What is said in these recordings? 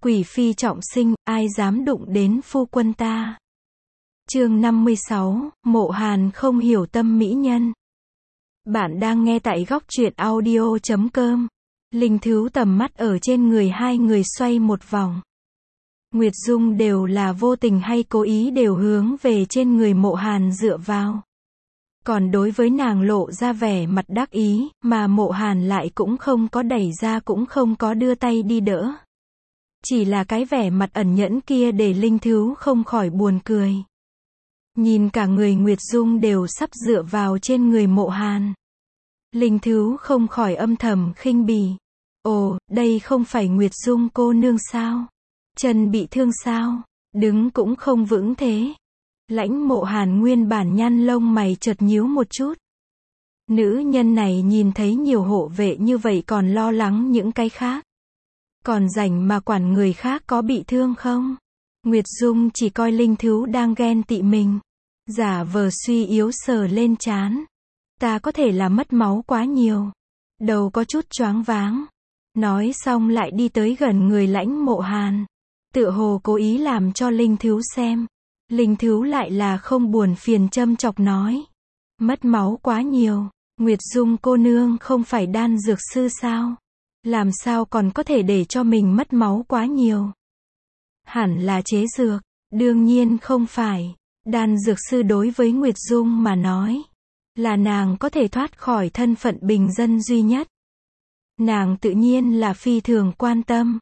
Quỷ phi trọng sinh, ai dám đụng đến phu quân ta. Chương 56, Mộ Hàn không hiểu tâm mỹ nhân. Bạn đang nghe tại góc truyện audio.com. Linh Thứu tầm mắt ở trên người hai người xoay một vòng. Nguyệt Dung đều là vô tình hay cố ý đều hướng về trên người Mộ Hàn dựa vào. Còn đối với nàng lộ ra vẻ mặt đắc ý, mà Mộ Hàn lại cũng không có đẩy ra cũng không có đưa tay đi đỡ. Chỉ là cái vẻ mặt ẩn nhẫn kia để Linh Thứu không khỏi buồn cười. Nhìn cả người Nguyệt Dung đều sắp dựa vào trên người Mộ Hàn. Linh Thứu không khỏi âm thầm khinh bỉ. Ồ, đây không phải Nguyệt Dung cô nương sao? Chân bị thương sao? Đứng cũng không vững thế. Lãnh Mộ Hàn nguyên bản nhăn lông mày chợt nhíu một chút. Nữ nhân này nhìn thấy nhiều hộ vệ như vậy còn lo lắng những cái khác. Còn rảnh mà quản người khác có bị thương không? Nguyệt Dung chỉ coi Linh Thứu đang ghen tị mình. Giả vờ suy yếu sờ lên trán. Ta có thể là mất máu quá nhiều. Đầu có chút choáng váng. Nói xong lại đi tới gần người Lãnh Mộ Hàn. Tựa hồ cố ý làm cho Linh Thứu xem. Linh Thứu lại là không buồn phiền châm chọc nói. Mất máu quá nhiều. Nguyệt Dung cô nương không phải đan dược sư sao? Làm sao còn có thể để cho mình mất máu quá nhiều? Hẳn là chế dược. Đương nhiên không phải. Đan dược sư đối với Nguyệt Dung mà nói. Là nàng có thể thoát khỏi thân phận bình dân duy nhất. Nàng tự nhiên là phi thường quan tâm.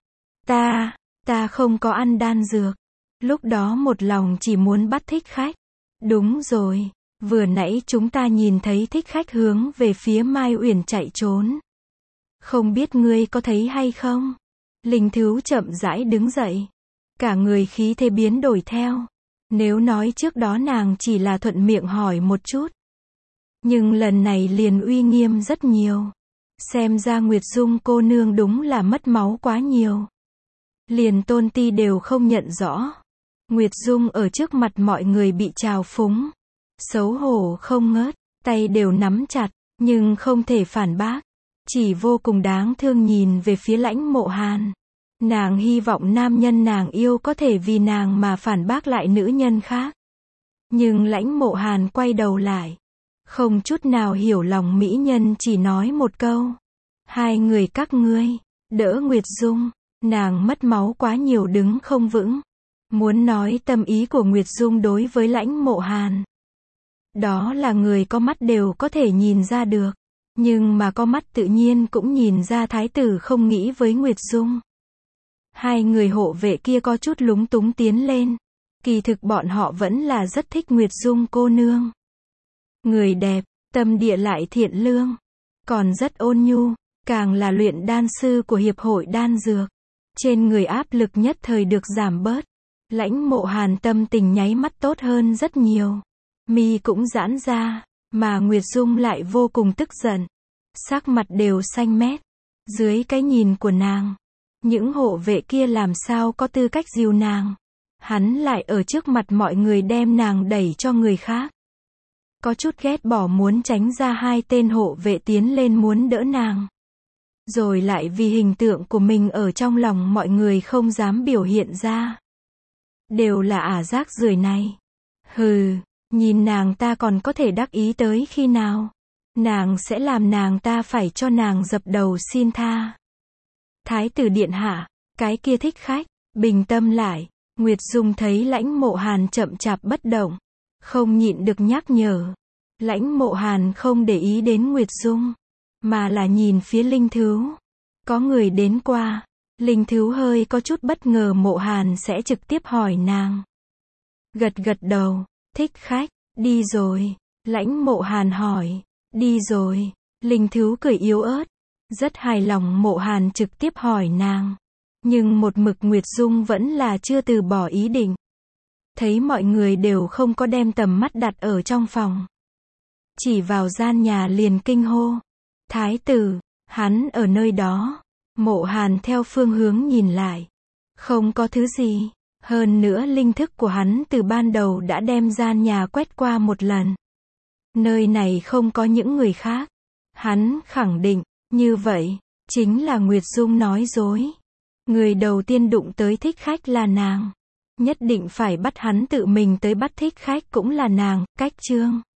Ta không có ăn đan dược. Lúc đó một lòng chỉ muốn bắt Thích Khách. Đúng rồi. Vừa nãy chúng ta nhìn thấy Thích Khách hướng về phía Mai Uyển chạy trốn. Không biết ngươi có thấy hay không? Linh Thứu chậm rãi đứng dậy. Cả người khí thế biến đổi theo. Nếu nói trước đó nàng chỉ là thuận miệng hỏi một chút. Nhưng lần này liền uy nghiêm rất nhiều. Xem ra Nguyệt Dung cô nương đúng là mất máu quá nhiều. Liền Tôn Ti đều không nhận rõ. Nguyệt Dung ở trước mặt mọi người bị trào phúng. Xấu hổ không ngớt, tay đều nắm chặt, nhưng không thể phản bác. Chỉ vô cùng đáng thương nhìn về phía Lãnh Mộ Hàn. Nàng hy vọng nam nhân nàng yêu có thể vì nàng mà phản bác lại nữ nhân khác. Nhưng Lãnh Mộ Hàn quay đầu lại. Không chút nào hiểu lòng mỹ nhân chỉ nói một câu. Hai người các ngươi, đỡ Nguyệt Dung, nàng mất máu quá nhiều đứng không vững. Muốn nói tâm ý của Nguyệt Dung đối với Lãnh Mộ Hàn. Đó là người có mắt đều có thể nhìn ra được. Nhưng mà có mắt tự nhiên cũng nhìn ra thái tử không nghĩ với Nguyệt Dung. Hai người hộ vệ kia có chút lúng túng tiến lên. Kỳ thực bọn họ vẫn là rất thích Nguyệt Dung cô nương. Người đẹp, tâm địa lại thiện lương. Còn rất ôn nhu, càng là luyện đan sư của Hiệp hội Đan Dược. Trên người áp lực nhất thời được giảm bớt. Lãnh Mộ Hàn tâm tình nháy mắt tốt hơn rất nhiều. Mi cũng giãn ra, mà Nguyệt Dung lại vô cùng tức giận. Sắc mặt đều xanh mét. Dưới cái nhìn của nàng, những hộ vệ kia làm sao có tư cách dìu nàng. Hắn lại ở trước mặt mọi người đem nàng đẩy cho người khác. Có chút ghét bỏ muốn tránh ra hai tên hộ vệ tiến lên muốn đỡ nàng. Rồi lại vì hình tượng của mình ở trong lòng mọi người không dám biểu hiện ra. Đều là ả rác rưởi này. Hừ, nhìn nàng ta còn có thể đắc ý tới khi nào. Nàng sẽ làm nàng ta phải cho nàng dập đầu xin tha. Thái tử điện hạ, cái kia Thích Khách, bình tâm lại. Nguyệt Dung thấy Lãnh Mộ Hàn chậm chạp bất động. Không nhịn được nhắc nhở. Lãnh Mộ Hàn không để ý đến Nguyệt Dung. Mà là nhìn phía Linh Thứu. Có người đến qua. Linh Thứu hơi có chút bất ngờ Mộ Hàn sẽ trực tiếp hỏi nàng. Gật gật đầu. Thích Khách, đi rồi. Lãnh Mộ Hàn hỏi. Đi rồi. Linh Thứu cười yếu ớt. Rất hài lòng Mộ Hàn trực tiếp hỏi nàng. Nhưng một mực Nguyệt Dung vẫn là chưa từ bỏ ý định. Thấy mọi người đều không có đem tầm mắt đặt ở trong phòng. Chỉ vào gian nhà liền kinh hô. Thái tử, hắn ở nơi đó. Mộ Hàn theo phương hướng nhìn lại. Không có thứ gì. Hơn nữa linh thức của hắn từ ban đầu đã đem gian nhà quét qua một lần. Nơi này không có những người khác. Hắn khẳng định, như vậy, chính là Nguyệt Dung nói dối. Người đầu tiên đụng tới thích khách là nàng. Nhất định phải bắt hắn tự mình tới bắt thích khách cũng là nàng, cách chương.